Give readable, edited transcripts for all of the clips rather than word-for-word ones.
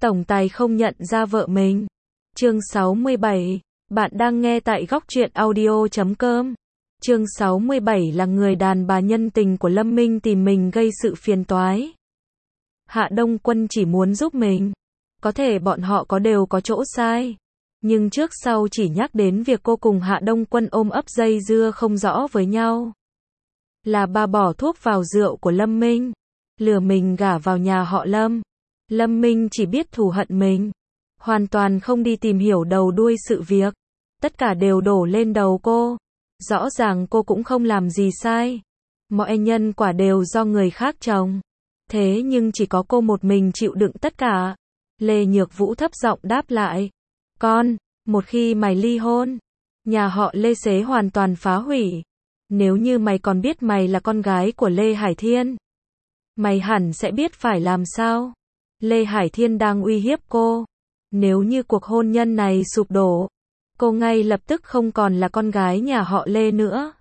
tổng tài không nhận ra vợ mình. Chương 67, bạn đang nghe tại góc truyện audio.com. Chương 67 là người đàn bà nhân tình của Lâm Minh tìm mình gây sự phiền toái. Hạ Đông Quân chỉ muốn giúp mình. Có thể bọn họ đều có chỗ sai. Nhưng trước sau chỉ nhắc đến việc cô cùng Hạ Đông Quân ôm ấp dây dưa không rõ với nhau. Là bà bỏ thuốc vào rượu của Lâm Minh. Lừa mình gả vào nhà họ Lâm. Lâm Minh chỉ biết thù hận mình. Hoàn toàn không đi tìm hiểu đầu đuôi sự việc. Tất cả đều đổ lên đầu cô. Rõ ràng cô cũng không làm gì sai. Mọi nhân quả đều do người khác trồng. Thế nhưng chỉ có cô một mình chịu đựng tất cả. Lê Nhược Vũ thấp giọng đáp lại. Con, một khi mày ly hôn, nhà họ Lê sẽ hoàn toàn phá hủy. Nếu như mày còn biết mày là con gái của Lê Hải Thiên, mày hẳn sẽ biết phải làm sao. Lê Hải Thiên đang uy hiếp cô. Nếu như cuộc hôn nhân này sụp đổ, cô ngay lập tức không còn là con gái nhà họ Lê nữa.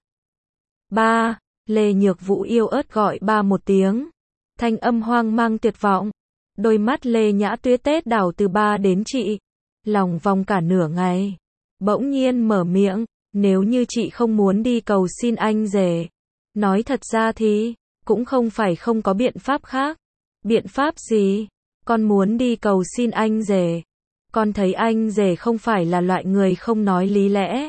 Ba, Lê Nhược Vũ yếu ớt gọi ba một tiếng. Thanh âm hoang mang tuyệt vọng. Đôi mắt Lê Nhã Tuyết tết đảo từ ba đến chị. Lòng vòng cả nửa ngày. Bỗng nhiên mở miệng. Nếu như chị không muốn đi cầu xin anh rể. Nói thật ra thì, cũng không phải không có biện pháp khác. Biện pháp gì? Con muốn đi cầu xin anh rể. Con thấy anh rể không phải là loại người không nói lý lẽ.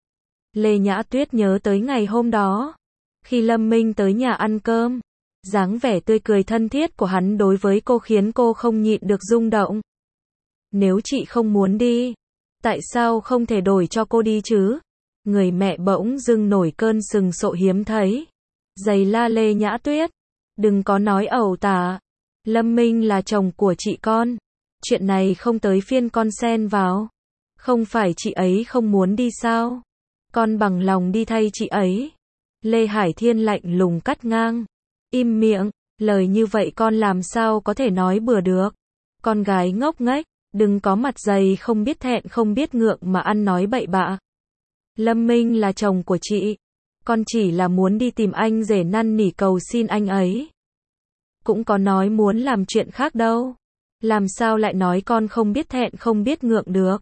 Lê Nhã Tuyết nhớ tới ngày hôm đó. Khi Lâm Minh tới nhà ăn cơm. Dáng vẻ tươi cười thân thiết của hắn đối với cô khiến cô không nhịn được rung động. Nếu chị không muốn đi, tại sao không thể đổi cho cô đi chứ? Người mẹ bỗng dưng nổi cơn sừng sộ hiếm thấy. Giày la Lê Nhã Tuyết. Đừng có nói ẩu tả. Lâm Minh là chồng của chị con. Chuyện này không tới phiên con xen vào. Không phải chị ấy không muốn đi sao? Con bằng lòng đi thay chị ấy. Lê Hải Thiên lạnh lùng cắt ngang. Im miệng, lời như vậy con làm sao có thể nói bừa được. Con gái ngốc nghếch, đừng có mặt dày không biết thẹn không biết ngượng mà ăn nói bậy bạ. Lâm Minh là chồng của chị. Con chỉ là muốn đi tìm anh rể năn nỉ cầu xin anh ấy. Cũng có nói muốn làm chuyện khác đâu. Làm sao lại nói con không biết thẹn không biết ngượng được.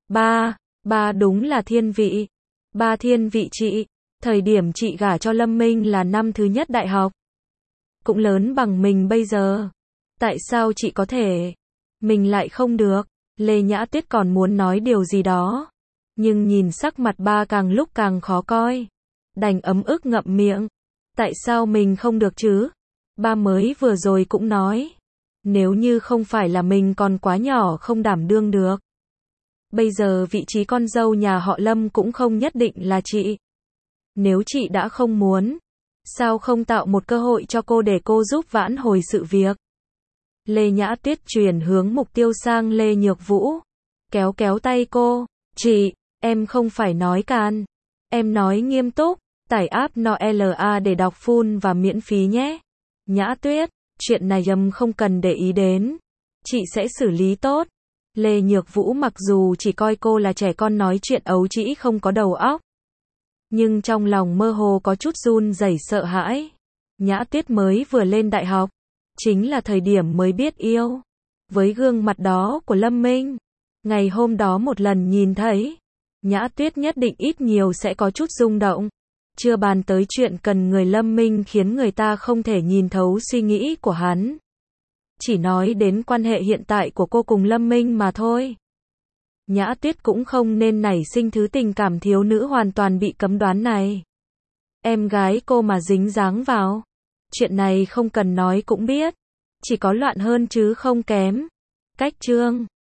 Ba đúng là thiên vị. Ba thiên vị chị. Thời điểm chị gả cho Lâm Minh là năm thứ nhất đại học. Cũng lớn bằng mình bây giờ. Tại sao chị có thể? Mình lại không được. Lê Nhã Tuyết còn muốn nói điều gì đó. Nhưng nhìn sắc mặt ba càng lúc càng khó coi. Đành ấm ức ngậm miệng. Tại sao mình không được chứ? Ba mới vừa rồi cũng nói. Nếu như không phải là mình còn quá nhỏ không đảm đương được. Bây giờ vị trí con dâu nhà họ Lâm cũng không nhất định là chị. Nếu chị đã không muốn, sao không tạo một cơ hội cho cô để cô giúp vãn hồi sự việc? Lê Nhã Tuyết chuyển hướng mục tiêu sang Lê Nhược Vũ. Kéo kéo tay cô. Chị, em không phải nói càn. Em nói nghiêm túc. Tải app NOLA để đọc full và miễn phí nhé. Nhã Tuyết, chuyện này không cần để ý đến. Chị sẽ xử lý tốt. Lê Nhược Vũ mặc dù chỉ coi cô là trẻ con nói chuyện ấu trĩ không có đầu óc. Nhưng trong lòng mơ hồ có chút run rẩy sợ hãi. Nhã Tuyết mới vừa lên đại học. Chính là thời điểm mới biết yêu. Với gương mặt đó của Lâm Minh. Ngày hôm đó một lần nhìn thấy. Nhã Tuyết nhất định ít nhiều sẽ có chút rung động. Chưa bàn tới chuyện cần người Lâm Minh khiến người ta không thể nhìn thấu suy nghĩ của hắn. Chỉ nói đến quan hệ hiện tại của cô cùng Lâm Minh mà thôi. Nhã Tuyết cũng không nên nảy sinh thứ tình cảm thiếu nữ hoàn toàn bị cấm đoán này. Em gái cô mà dính dáng vào. Chuyện này không cần nói cũng biết. Chỉ có loạn hơn chứ không kém. Cách chương